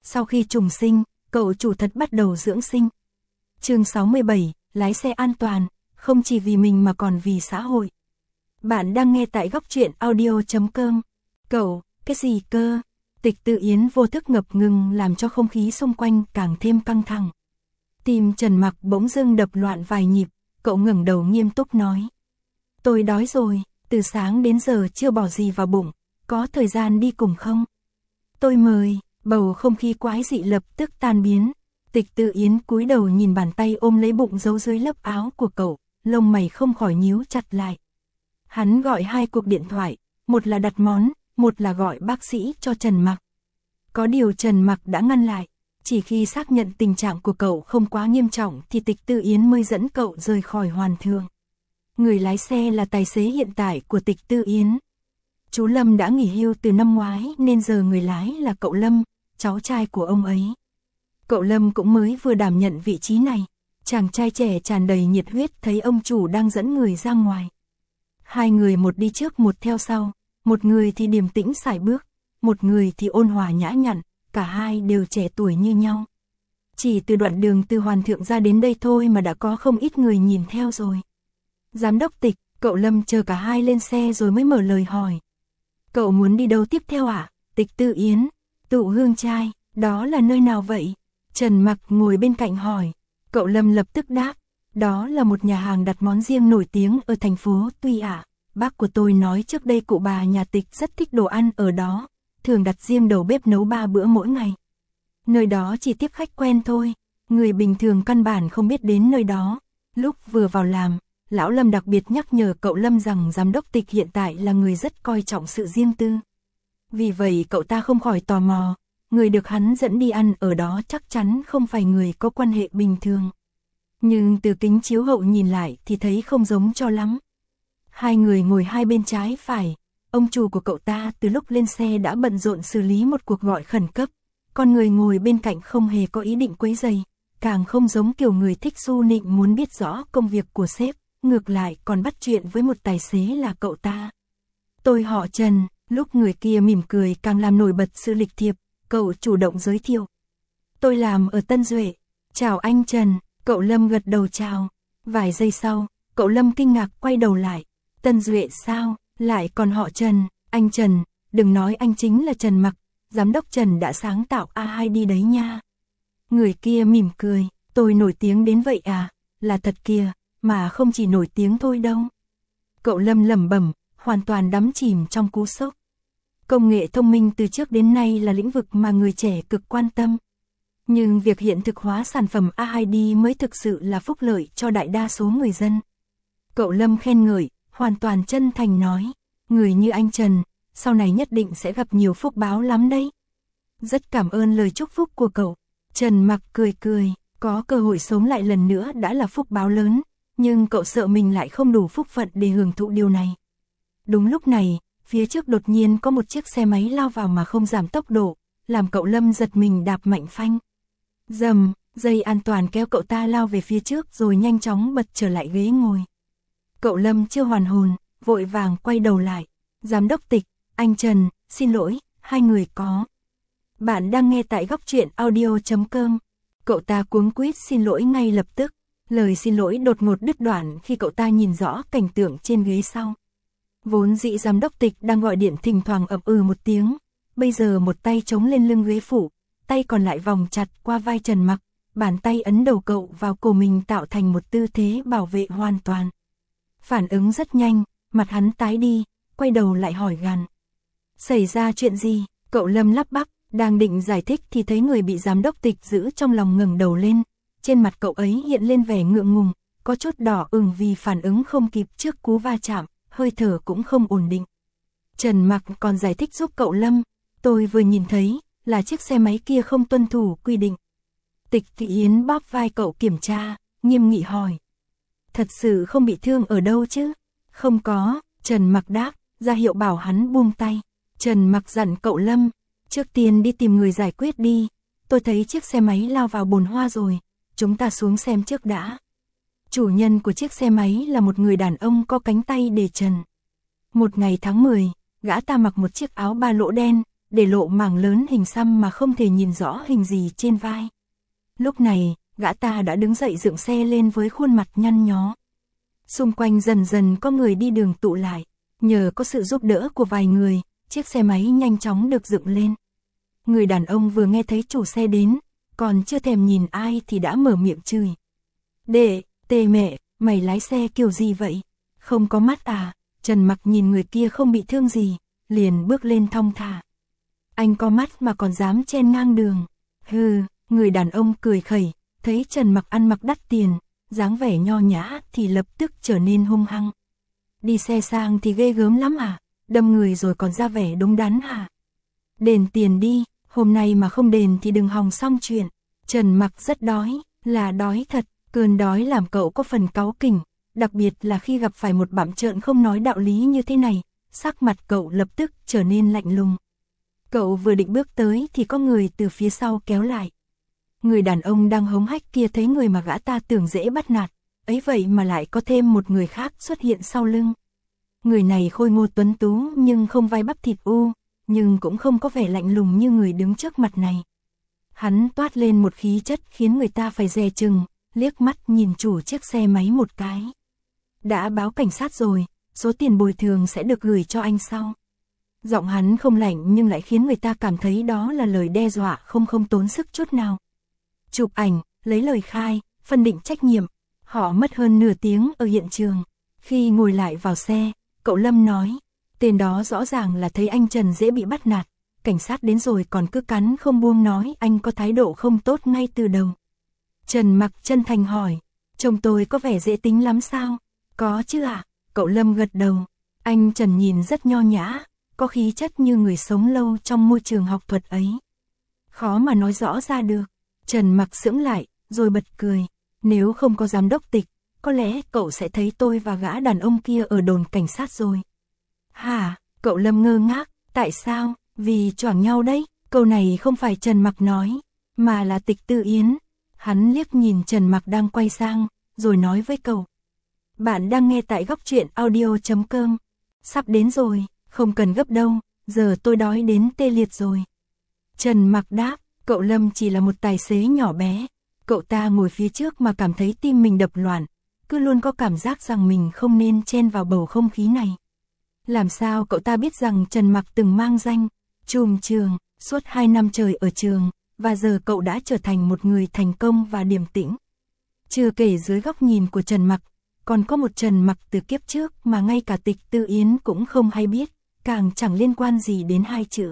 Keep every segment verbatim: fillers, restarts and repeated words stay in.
Sau khi trùng sinh, cậu chủ thật bắt đầu dưỡng sinh. Chương sáu mươi bảy, lái xe an toàn, không chỉ vì mình mà còn vì xã hội. Bạn đang nghe tại góc truyện audio chấm com. Cậu, cái gì cơ? Tịch Tự Yến vô thức ngập ngừng làm cho không khí xung quanh càng thêm căng thẳng. Tim Trần Mặc bỗng dưng đập loạn vài nhịp, cậu ngẩng đầu nghiêm túc nói. Tôi đói rồi, từ sáng đến giờ chưa bỏ gì vào bụng, có thời gian đi cùng không? Tôi mời, bầu không khí quái dị lập tức tan biến. Tịch Tự Yến cúi đầu nhìn bàn tay ôm lấy bụng giấu dưới lớp áo của cậu, lông mày không khỏi nhíu chặt lại. Hắn gọi hai cuộc điện thoại, một là đặt món, một là gọi bác sĩ cho Trần Mặc. Có điều Trần Mặc đã ngăn lại, chỉ khi xác nhận tình trạng của cậu không quá nghiêm trọng thì Tịch Tự Yến mới dẫn cậu rời khỏi Hoàn Thường. Người lái xe là tài xế hiện tại của Tịch Tự Yến. Chú Lâm đã nghỉ hưu từ năm ngoái nên giờ người lái là cậu Lâm, cháu trai của ông ấy. Cậu Lâm cũng mới vừa đảm nhận vị trí này. Chàng trai trẻ tràn đầy nhiệt huyết thấy ông chủ đang dẫn người ra ngoài. Hai người một đi trước một theo sau, một người thì điềm tĩnh sải bước, một người thì ôn hòa nhã nhặn, cả hai đều trẻ tuổi như nhau. Chỉ từ đoạn đường từ Hoàn Thượng ra đến đây thôi mà đã có không ít người nhìn theo rồi. Giám đốc Tịch, cậu Lâm chờ cả hai lên xe rồi mới mở lời hỏi. Cậu muốn đi đâu tiếp theo ạ? À? Tịch Tự Yến, Tụ Hương Trai, đó là nơi nào vậy? Trần Mặc ngồi bên cạnh hỏi. Cậu Lâm lập tức đáp, đó là một nhà hàng đặt món riêng nổi tiếng ở thành phố Tuy ạ. À. Bác của tôi nói trước đây cụ bà nhà Tịch rất thích đồ ăn ở đó, thường đặt riêng đầu bếp nấu ba bữa mỗi ngày. Nơi đó chỉ tiếp khách quen thôi, người bình thường căn bản không biết đến nơi đó. Lúc vừa vào làm, Lão Lâm đặc biệt nhắc nhở cậu Lâm rằng giám đốc Tịch hiện tại là người rất coi trọng sự riêng tư. Vì vậy cậu ta không khỏi tò mò, người được hắn dẫn đi ăn ở đó chắc chắn không phải người có quan hệ bình thường. Nhưng từ kính chiếu hậu nhìn lại thì thấy không giống cho lắm. Hai người ngồi hai bên trái phải, ông chủ của cậu ta từ lúc lên xe đã bận rộn xử lý một cuộc gọi khẩn cấp, còn người ngồi bên cạnh không hề có ý định quấy rầy, càng không giống kiểu người thích su nịnh muốn biết rõ công việc của sếp, ngược lại còn bắt chuyện với một tài xế là cậu ta. Tôi họ Trần, lúc người kia mỉm cười càng làm nổi bật sự lịch thiệp, cậu chủ động giới thiệu. Tôi làm ở Tân Duệ, chào anh Trần, cậu Lâm gật đầu chào. Vài giây sau, cậu Lâm kinh ngạc quay đầu lại. Tân Duệ sao, lại còn họ Trần, anh Trần, đừng nói anh chính là Trần Mặc, giám đốc Trần đã sáng tạo a hai đi đấy nha. Người kia mỉm cười, tôi nổi tiếng đến vậy à, là thật kìa, mà không chỉ nổi tiếng thôi đâu. Cậu Lâm lẩm bẩm, hoàn toàn đắm chìm trong cú sốc. Công nghệ thông minh từ trước đến nay là lĩnh vực mà người trẻ cực quan tâm. Nhưng việc hiện thực hóa sản phẩm a hai đi mới thực sự là phúc lợi cho đại đa số người dân. Cậu Lâm khen ngợi, hoàn toàn chân thành nói, người như anh Trần, sau này nhất định sẽ gặp nhiều phúc báo lắm đấy. Rất cảm ơn lời chúc phúc của cậu. Trần Mặc cười cười, có cơ hội sống lại lần nữa đã là phúc báo lớn, nhưng cậu sợ mình lại không đủ phúc phận để hưởng thụ điều này. Đúng lúc này, phía trước đột nhiên có một chiếc xe máy lao vào mà không giảm tốc độ, làm cậu Lâm giật mình đạp mạnh phanh. Dầm, dây an toàn kéo cậu ta lao về phía trước rồi nhanh chóng bật trở lại ghế ngồi. Cậu Lâm chưa hoàn hồn, vội vàng quay đầu lại. Giám đốc Tịch, anh Trần, xin lỗi, hai người có. Bạn đang nghe tại góc truyện audio chấm com. Cậu ta cuống quýt xin lỗi ngay lập tức. Lời xin lỗi đột ngột đứt đoạn khi cậu ta nhìn rõ cảnh tượng trên ghế sau. Vốn dĩ giám đốc Tịch đang gọi điện thỉnh thoảng ậm ừ một tiếng, bây giờ một tay chống lên lưng ghế phụ, tay còn lại vòng chặt qua vai Trần Mặc, bàn tay ấn đầu cậu vào cổ mình tạo thành một tư thế bảo vệ hoàn toàn. Phản ứng rất nhanh, mặt hắn tái đi, quay đầu lại hỏi gằn. Xảy ra chuyện gì? Cậu Lâm lắp bắp, đang định giải thích thì thấy người bị giám đốc Tịch giữ trong lòng ngẩng đầu lên, trên mặt cậu ấy hiện lên vẻ ngượng ngùng, có chút đỏ ửng vì phản ứng không kịp trước cú va chạm, hơi thở cũng không ổn định. Trần Mặc còn giải thích giúp cậu Lâm, tôi vừa nhìn thấy là chiếc xe máy kia không tuân thủ quy định. Tịch Tự Yến bóp vai cậu kiểm tra, nghiêm nghị hỏi. Thật sự không bị thương ở đâu chứ? Không có, Trần Mặc đáp, ra hiệu bảo hắn buông tay. Trần Mặc dặn cậu Lâm, trước tiên đi tìm người giải quyết đi, tôi thấy chiếc xe máy lao vào bồn hoa rồi, chúng ta xuống xem trước đã. Chủ nhân của chiếc xe máy là một người đàn ông có cánh tay để trần. Một ngày tháng mười, gã ta mặc một chiếc áo ba lỗ đen, để lộ mảng lớn hình xăm mà không thể nhìn rõ hình gì trên vai. Lúc này, gã ta đã đứng dậy dựng xe lên với khuôn mặt nhăn nhó. Xung quanh dần dần có người đi đường tụ lại, nhờ có sự giúp đỡ của vài người, chiếc xe máy nhanh chóng được dựng lên. Người đàn ông vừa nghe thấy chủ xe đến, còn chưa thèm nhìn ai thì đã mở miệng chửi. Đệ, tê mẹ, mày lái xe kiểu gì vậy? Không có mắt à? Trần Mặc nhìn người kia không bị thương gì, liền bước lên thong thả. Anh có mắt mà còn dám chen ngang đường. Hừ, người đàn ông cười khẩy, thấy Trần Mặc ăn mặc đắt tiền, dáng vẻ nho nhã thì lập tức trở nên hung hăng. Đi xe sang thì ghê gớm lắm à? Đâm người rồi còn ra vẻ đúng đắn hả? Đền tiền đi, hôm nay mà không đền thì đừng hòng xong chuyện. Trần Mặc rất đói, là đói thật, cơn đói làm cậu có phần cáu kỉnh, đặc biệt là khi gặp phải một bặm trợn không nói đạo lý như thế này, sắc mặt cậu lập tức trở nên lạnh lùng. Cậu vừa định bước tới thì có người từ phía sau kéo lại. Người đàn ông đang hống hách kia thấy người mà gã ta tưởng dễ bắt nạt, ấy vậy mà lại có thêm một người khác xuất hiện sau lưng. Người này khôi ngô tuấn tú nhưng không vai bắp thịt u, nhưng cũng không có vẻ lạnh lùng như người đứng trước mặt này. Hắn toát lên một khí chất khiến người ta phải dè chừng, liếc mắt nhìn chủ chiếc xe máy một cái. Đã báo cảnh sát rồi, số tiền bồi thường sẽ được gửi cho anh sau. Giọng hắn không lạnh nhưng lại khiến người ta cảm thấy đó là lời đe dọa không không tốn sức chút nào. Chụp ảnh, lấy lời khai, phân định trách nhiệm. Họ mất hơn nửa tiếng ở hiện trường. Khi ngồi lại vào xe, cậu Lâm nói, tên đó rõ ràng là thấy anh Trần dễ bị bắt nạt. Cảnh sát đến rồi còn cứ cắn không buông nói anh có thái độ không tốt ngay từ đầu. Trần Mặc chân thành hỏi, chồng tôi có vẻ dễ tính lắm sao? Có chứ ạ, à? Cậu Lâm gật đầu. Anh Trần nhìn rất nho nhã, có khí chất như người sống lâu trong môi trường học thuật ấy. Khó mà nói rõ ra được. Trần Mặc sững lại, rồi bật cười. Nếu không có giám đốc Tịch, có lẽ cậu sẽ thấy tôi và gã đàn ông kia ở đồn cảnh sát rồi. Hả? Cậu Lâm ngơ ngác, tại sao? Vì choảng nhau đấy. Câu này không phải Trần Mặc nói, mà là Tịch Tư Yến. Hắn liếc nhìn Trần Mặc đang quay sang, rồi nói với cậu. Bạn đang nghe tại góc truyện audio chấm com. Sắp đến rồi, không cần gấp đâu, giờ tôi đói đến tê liệt rồi. Trần Mặc đáp, cậu Lâm chỉ là một tài xế nhỏ bé. Cậu ta ngồi phía trước mà cảm thấy tim mình đập loạn, cứ luôn có cảm giác rằng mình không nên chen vào bầu không khí này. Làm sao cậu ta biết rằng Trần Mặc từng mang danh trùm trường, suốt hai năm trời ở trường, và giờ cậu đã trở thành một người thành công và điềm tĩnh. Chưa kể dưới góc nhìn của Trần Mặc, còn có một Trần Mặc từ kiếp trước mà ngay cả Tịch Tư Yến cũng không hay biết, càng chẳng liên quan gì đến hai chữ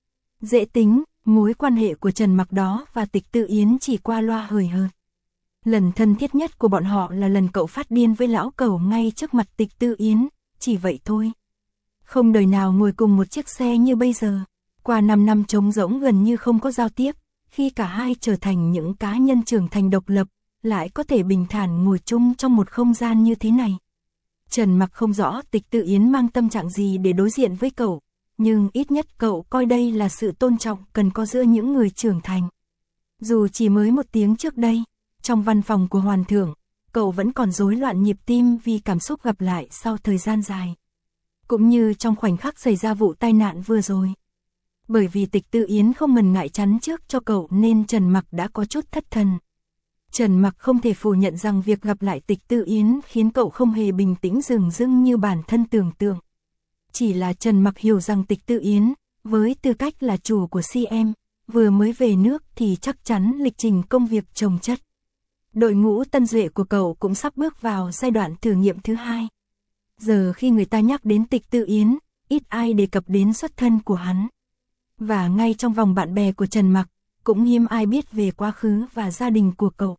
dễ tính. Mối quan hệ của Trần Mặc đó và Tịch Tư Yến chỉ qua loa hời hợt. Lần thân thiết nhất của bọn họ là lần cậu phát điên với lão cẩu ngay trước mặt Tịch Tư Yến, chỉ vậy thôi. Không đời nào ngồi cùng một chiếc xe như bây giờ. Qua năm năm trống rỗng gần như không có giao tiếp, khi cả hai trở thành những cá nhân trưởng thành độc lập, lại có thể bình thản ngồi chung trong một không gian như thế này. Trần Mặc không rõ Tịch Tư Yến mang tâm trạng gì để đối diện với cậu, nhưng ít nhất cậu coi đây là sự tôn trọng cần có giữa những người trưởng thành. Dù chỉ mới một tiếng trước đây, trong văn phòng của Hoàn Thượng, cậu vẫn còn rối loạn nhịp tim vì cảm xúc gặp lại sau thời gian dài. Cũng như trong khoảnh khắc xảy ra vụ tai nạn vừa rồi. Bởi vì Tịch Tư Yến không ngần ngại chắn trước cho cậu nên Trần Mặc đã có chút thất thần. Trần Mặc không thể phủ nhận rằng việc gặp lại Tịch Tư Yến khiến cậu không hề bình tĩnh dửng dưng như bản thân tưởng tượng. Chỉ là Trần Mặc hiểu rằng Tịch Tư Yến, với tư cách là chủ của xê em, vừa mới về nước thì chắc chắn lịch trình công việc chồng chất. Đội ngũ tân duệ của cậu cũng sắp bước vào giai đoạn thử nghiệm thứ hai. Giờ khi người ta nhắc đến Tịch Tư Yến, ít ai đề cập đến xuất thân của hắn. Và ngay trong vòng bạn bè của Trần Mặc, cũng hiếm ai biết về quá khứ và gia đình của cậu.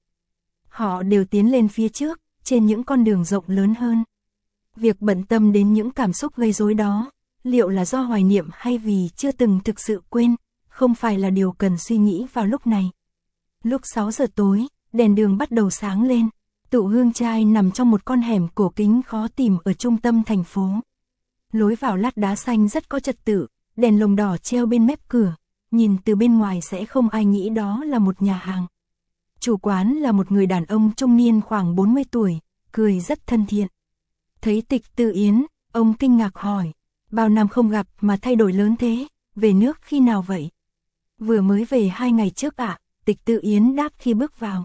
Họ đều tiến lên phía trước, trên những con đường rộng lớn hơn. Việc bận tâm đến những cảm xúc gây rối đó, liệu là do hoài niệm hay vì chưa từng thực sự quên, không phải là điều cần suy nghĩ vào lúc này. Lúc sáu giờ tối, đèn đường bắt đầu sáng lên. Tụ Hương Trai nằm trong một con hẻm cổ kính khó tìm ở trung tâm thành phố. Lối vào lát đá xanh rất có trật tự, đèn lồng đỏ treo bên mép cửa, nhìn từ bên ngoài sẽ không ai nghĩ đó là một nhà hàng. Chủ quán là một người đàn ông trung niên khoảng bốn mươi tuổi, cười rất thân thiện. Thấy Tịch Tư Yến, ông kinh ngạc hỏi, bao năm không gặp mà thay đổi lớn thế, về nước khi nào vậy? Vừa mới về hai ngày trước ạ, Tịch Tự Yến đáp khi bước vào.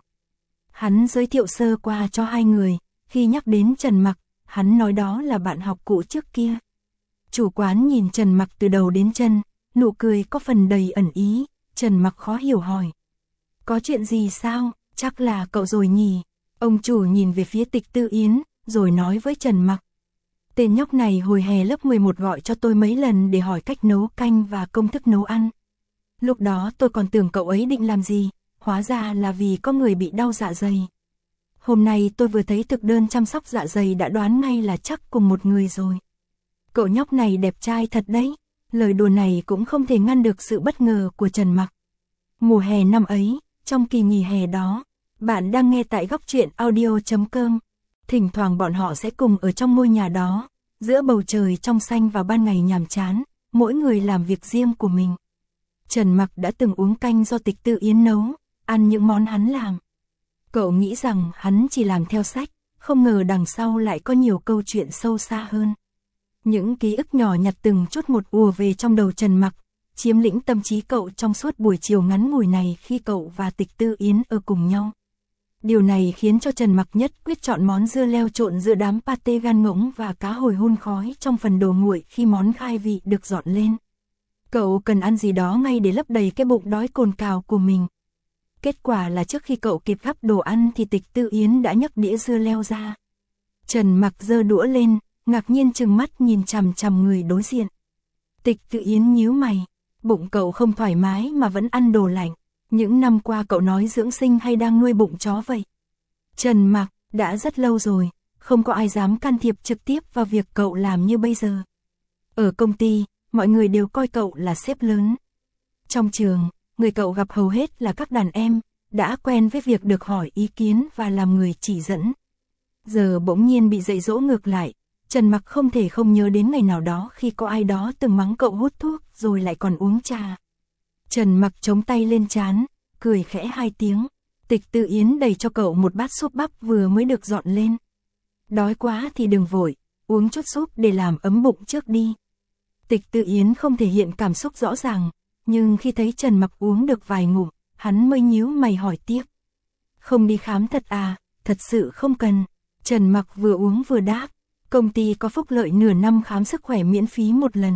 Hắn giới thiệu sơ qua cho hai người, khi nhắc đến Trần Mặc, hắn nói đó là bạn học cũ trước kia. Chủ quán nhìn Trần Mặc từ đầu đến chân, nụ cười có phần đầy ẩn ý, Trần Mặc khó hiểu hỏi. Có chuyện gì sao, chắc là cậu rồi nhỉ? Ông chủ nhìn về phía Tịch Tự Yến, rồi nói với Trần Mặc. Tên nhóc này hồi hè lớp mười một gọi cho tôi mấy lần để hỏi cách nấu canh và công thức nấu ăn. Lúc đó tôi còn tưởng cậu ấy định làm gì, hóa ra là vì có người bị đau dạ dày. Hôm nay tôi vừa thấy thực đơn chăm sóc dạ dày đã đoán ngay là chắc cùng một người rồi. Cậu nhóc này đẹp trai thật đấy, lời đùa này cũng không thể ngăn được sự bất ngờ của Trần Mặc. Mùa hè năm ấy, trong kỳ nghỉ hè đó, bạn đang nghe tại góc truyện audio chấm com. Thỉnh thoảng bọn họ sẽ cùng ở trong ngôi nhà đó, giữa bầu trời trong xanh và ban ngày nhàm chán, mỗi người làm việc riêng của mình. Trần Mặc đã từng uống canh do Tịch Tự Yến nấu, ăn những món hắn làm. Cậu nghĩ rằng hắn chỉ làm theo sách, không ngờ đằng sau lại có nhiều câu chuyện sâu xa hơn. Những ký ức nhỏ nhặt từng chút một ùa về trong đầu Trần Mặc, chiếm lĩnh tâm trí cậu trong suốt buổi chiều ngắn ngủi này khi cậu và Tịch Tự Yến ở cùng nhau. Điều này khiến cho Trần Mặc nhất quyết chọn món dưa leo trộn giữa đám pate gan ngỗng và cá hồi hun khói trong phần đồ nguội khi món khai vị được dọn lên. Cậu cần ăn gì đó ngay để lấp đầy cái bụng đói cồn cào của mình. Kết quả là trước khi cậu kịp gắp đồ ăn thì Tịch Tự Yến đã nhấc đĩa dưa leo ra. Trần Mặc giơ đũa lên, ngạc nhiên trừng mắt nhìn chằm chằm người đối diện. Tịch Tự Yến nhíu mày, bụng cậu không thoải mái mà vẫn ăn đồ lạnh. Những năm qua cậu nói dưỡng sinh hay đang nuôi bụng chó vậy? Trần Mặc, đã rất lâu rồi, không có ai dám can thiệp trực tiếp vào việc cậu làm như bây giờ. Ở công ty, mọi người đều coi cậu là sếp lớn. Trong trường, người cậu gặp hầu hết là các đàn em, đã quen với việc được hỏi ý kiến và làm người chỉ dẫn. Giờ bỗng nhiên bị dạy dỗ ngược lại, Trần Mặc không thể không nhớ đến ngày nào đó khi có ai đó từng mắng cậu hút thuốc rồi lại còn uống trà. Trần Mặc chống tay lên trán, cười khẽ hai tiếng. Tịch Tự Yến đẩy cho cậu một bát súp bắp vừa mới được dọn lên. Đói quá thì đừng vội, uống chút súp để làm ấm bụng trước đi. Tịch Tự Yến không thể hiện cảm xúc rõ ràng, nhưng khi thấy Trần Mặc uống được vài ngụm, hắn mới nhíu mày hỏi tiếp. Không đi khám thật à, thật sự không cần. Trần Mặc vừa uống vừa đáp, công ty có phúc lợi nửa năm khám sức khỏe miễn phí một lần.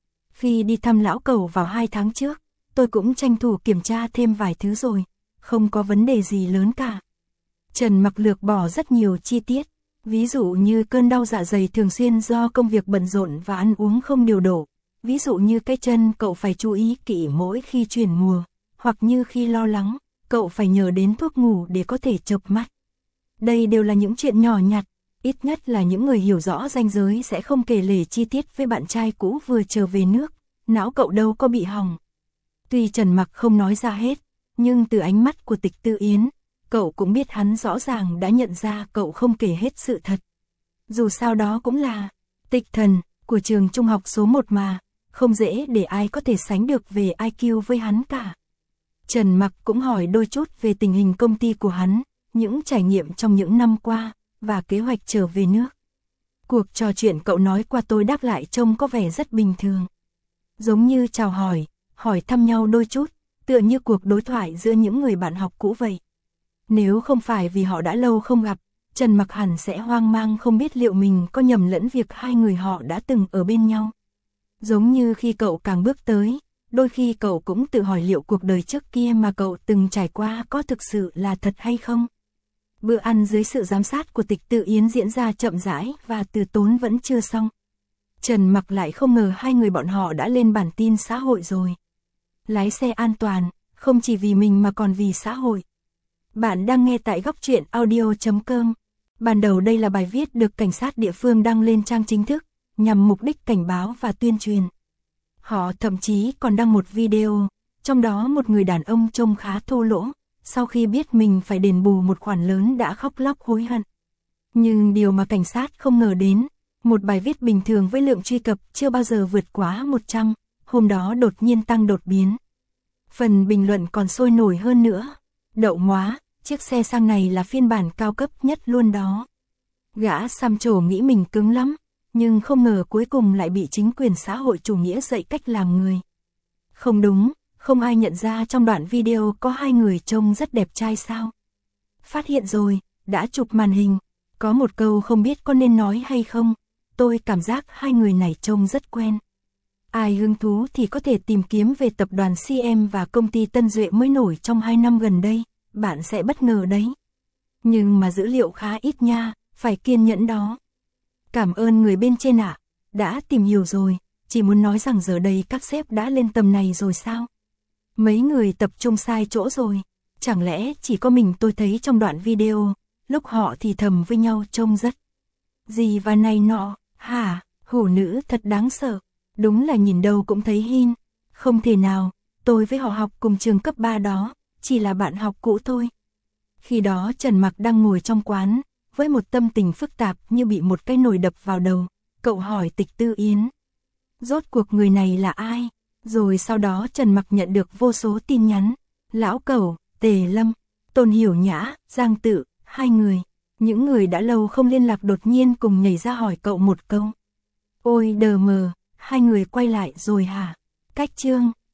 Khi đi thăm lão cẩu vào hai tháng trước, tôi cũng tranh thủ kiểm tra thêm vài thứ rồi, không có vấn đề gì lớn cả. Trần Mặc lược bỏ rất nhiều chi tiết, ví dụ như cơn đau dạ dày thường xuyên do công việc bận rộn và ăn uống không điều độ, ví dụ như cái chân cậu phải chú ý kỹ mỗi khi chuyển mùa, hoặc như khi lo lắng, cậu phải nhờ đến thuốc ngủ để có thể chợp mắt. Đây đều là những chuyện nhỏ nhặt, ít nhất là những người hiểu rõ ranh giới sẽ không kể lể chi tiết với bạn trai cũ vừa trở về nước, não cậu đâu có bị hỏng. Tuy Trần Mặc không nói ra hết, nhưng từ ánh mắt của Tịch Tự Yến, cậu cũng biết hắn rõ ràng đã nhận ra cậu không kể hết sự thật. Dù sao đó cũng là tịch thần của trường trung học số một mà, không dễ để ai có thể sánh được về i kiu với hắn cả. Trần Mặc cũng hỏi đôi chút về tình hình công ty của hắn, những trải nghiệm trong những năm qua, và kế hoạch trở về nước. Cuộc trò chuyện cậu nói qua tôi đáp lại trông có vẻ rất bình thường. Giống như chào hỏi, hỏi thăm nhau đôi chút, tựa như cuộc đối thoại giữa những người bạn học cũ vậy. Nếu không phải vì họ đã lâu không gặp, Trần Mặc hẳn sẽ hoang mang không biết liệu mình có nhầm lẫn việc hai người họ đã từng ở bên nhau. Giống như khi cậu càng bước tới, đôi khi cậu cũng tự hỏi liệu cuộc đời trước kia mà cậu từng trải qua có thực sự là thật hay không. Bữa ăn dưới sự giám sát của Tịch Tự Yến diễn ra chậm rãi và từ tốn vẫn chưa xong. Trần Mặc lại không ngờ hai người bọn họ đã lên bản tin xã hội rồi. Lái xe an toàn, không chỉ vì mình mà còn vì xã hội. Bạn đang nghe tại góc truyện audio chấm com. Ban đầu đây là bài viết được cảnh sát địa phương đăng lên trang chính thức, nhằm mục đích cảnh báo và tuyên truyền. Họ thậm chí còn đăng một video, trong đó một người đàn ông trông khá thô lỗ, sau khi biết mình phải đền bù một khoản lớn đã khóc lóc hối hận. Nhưng điều mà cảnh sát không ngờ đến, một bài viết bình thường với lượng truy cập chưa bao giờ vượt quá một trăm, hôm đó đột nhiên tăng đột biến. Phần bình luận còn sôi nổi hơn nữa. Đậu móa, chiếc xe sang này là phiên bản cao cấp nhất luôn đó. Gã xăm trổ nghĩ mình cứng lắm, nhưng không ngờ cuối cùng lại bị chính quyền xã hội chủ nghĩa dạy cách làm người. Không đúng, không ai nhận ra trong đoạn video có hai người trông rất đẹp trai sao? Phát hiện rồi, đã chụp màn hình, có một câu không biết có nên nói hay không, tôi cảm giác hai người này trông rất quen. Ai hứng thú thì có thể tìm kiếm về tập đoàn xê em và công ty Tân Duệ mới nổi trong hai năm gần đây, bạn sẽ bất ngờ đấy. Nhưng mà dữ liệu khá ít nha, phải kiên nhẫn đó. Cảm ơn người bên trên ạ, đã tìm hiểu rồi, chỉ muốn nói rằng giờ đây các sếp đã lên tầm này rồi sao? Mấy người tập trung sai chỗ rồi, chẳng lẽ chỉ có mình tôi thấy trong đoạn video, lúc họ thì thầm với nhau trông rất gì và này nọ, hả, hủ nữ thật đáng sợ, đúng là nhìn đâu cũng thấy hin, không thể nào, tôi với họ học cùng trường cấp ba đó, chỉ là bạn học cũ thôi. Khi đó Trần Mặc đang ngồi trong quán, với một tâm tình phức tạp như bị một cái nồi đập vào đầu, cậu hỏi Tịch Tư Yến. Rốt cuộc người này là ai? Rồi sau đó Trần Mặc nhận được vô số tin nhắn, Lão Cẩu, Tề Lâm, Tôn Hiểu Nhã, Giang Tự, hai người. Những người đã lâu không liên lạc đột nhiên cùng nhảy ra hỏi cậu một câu. Ôi đờ mờ, hai người quay lại rồi hả? Cách chương